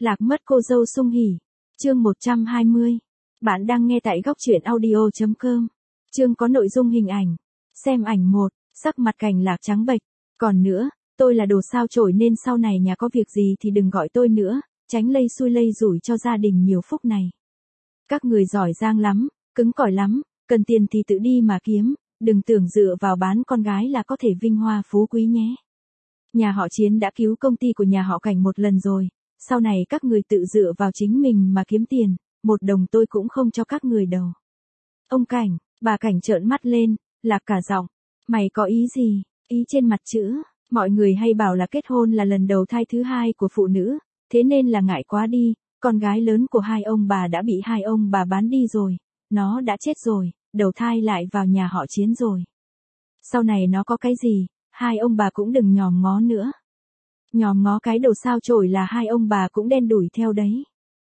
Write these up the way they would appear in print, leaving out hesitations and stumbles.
Lạc mất cô dâu sung hỉ. Chương 120. Bạn đang nghe tại góc truyện audio.com. Chương có nội dung hình ảnh. Xem ảnh 1, sắc mặt Cảnh Lạc trắng bệch. Còn nữa, tôi là đồ sao chổi nên sau này nhà có việc gì thì đừng gọi tôi nữa, tránh lây xui lây rủi cho gia đình nhiều phúc này. Các người giỏi giang lắm, cứng cỏi lắm, cần tiền thì tự đi mà kiếm, đừng tưởng dựa vào bán con gái là có thể vinh hoa phú quý nhé. Nhà họ Chiến đã cứu công ty của nhà họ Cảnh một lần rồi, sau này các người tự dựa vào chính mình mà kiếm tiền, một đồng tôi cũng không cho các người đâu. Ông Cảnh, bà Cảnh trợn mắt lên, Lạc cả giọng, mày có ý gì? Ý trên mặt chữ, mọi người hay bảo là kết hôn là lần đầu thai thứ hai của phụ nữ, thế nên là ngại quá đi, con gái lớn của hai ông bà đã bị hai ông bà bán đi rồi, nó đã chết rồi, đầu thai lại vào nhà họ Chiến rồi. Sau này nó có cái gì, hai ông bà cũng đừng nhòm ngó nữa. Nhòm ngó cái đầu sao chổi là hai ông bà cũng đen đủi theo đấy.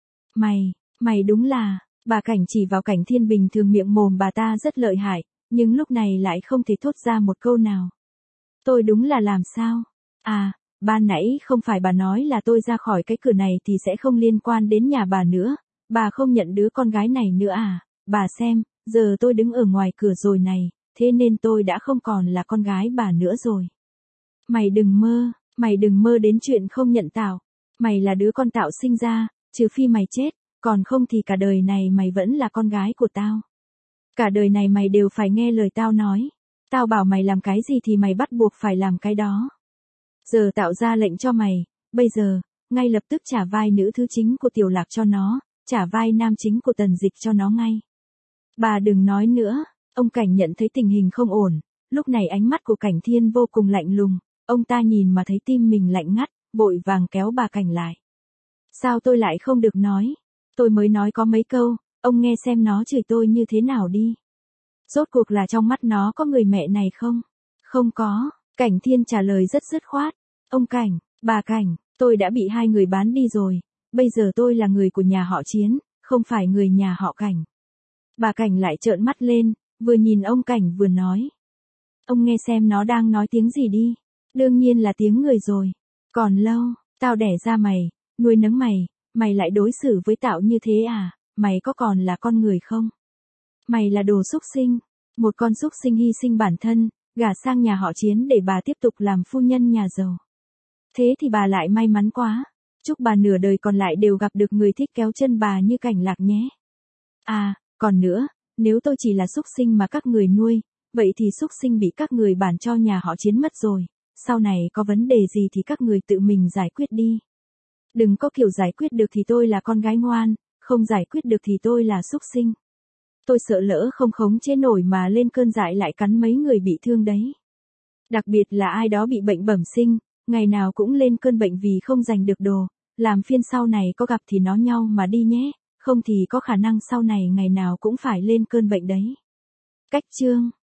Mày đúng là, bà Cảnh chỉ vào Cảnh Thiên bình thường miệng mồm bà ta rất lợi hại, nhưng lúc này lại không thể thốt ra một câu nào. Tôi đúng là làm sao? À, ban nãy không phải bà nói là tôi ra khỏi cái cửa này thì sẽ không liên quan đến nhà bà nữa, bà không nhận đứa con gái này nữa à, bà xem, giờ tôi đứng ở ngoài cửa rồi này, thế nên tôi đã không còn là con gái bà nữa rồi. Mày đừng mơ đến chuyện không nhận Tảo, mày là đứa con Tảo sinh ra, trừ phi mày chết, còn không thì cả đời này mày vẫn là con gái của tao. Cả đời này mày đều phải nghe lời tao nói. Tao bảo mày làm cái gì thì mày bắt buộc phải làm cái đó. Giờ tạo ra lệnh cho mày, bây giờ, ngay lập tức trả vai nữ thứ chính của Tiểu Lạc cho nó, trả vai nam chính của Tần Dịch cho nó ngay. Bà đừng nói nữa, ông Cảnh nhận thấy tình hình không ổn, lúc này ánh mắt của Cảnh Thiên vô cùng lạnh lùng, ông ta nhìn mà thấy tim mình lạnh ngắt, vội vàng kéo bà Cảnh lại. Sao tôi lại không được nói? Tôi mới nói có mấy câu, ông nghe xem nó chửi tôi như thế nào đi. Rốt cuộc là trong mắt nó có người mẹ này không? Không có, Cảnh Thiên trả lời rất dứt khoát. Ông Cảnh, bà Cảnh, tôi đã bị hai người bán đi rồi, bây giờ tôi là người của nhà họ Chiến, không phải người nhà họ Cảnh. Bà Cảnh lại trợn mắt lên, vừa nhìn ông Cảnh vừa nói. Ông nghe xem nó đang nói tiếng gì đi, đương nhiên là tiếng người rồi. Còn lâu, tao đẻ ra mày, nuôi nấng mày, mày lại đối xử với Tảo như thế à, mày có còn là con người không? Mày là đồ xúc sinh, một con xúc sinh hy sinh bản thân, gả sang nhà họ Chiến để bà tiếp tục làm phu nhân nhà giàu. Thế thì bà lại may mắn quá, chúc bà nửa đời còn lại đều gặp được người thích kéo chân bà như Cảnh Lạc nhé. À, còn nữa, nếu tôi chỉ là xúc sinh mà các người nuôi, vậy thì xúc sinh bị các người bán cho nhà họ Chiến mất rồi, sau này có vấn đề gì thì các người tự mình giải quyết đi. Đừng có kiểu giải quyết được thì tôi là con gái ngoan, không giải quyết được thì tôi là xúc sinh. Tôi sợ lỡ không khống chế nổi mà lên cơn dại lại cắn mấy người bị thương đấy. Đặc biệt là ai đó bị bệnh bẩm sinh, ngày nào cũng lên cơn bệnh vì không giành được đồ, làm phiên sau này có gặp thì nói nhau mà đi nhé, không thì có khả năng sau này ngày nào cũng phải lên cơn bệnh đấy. Cách chương,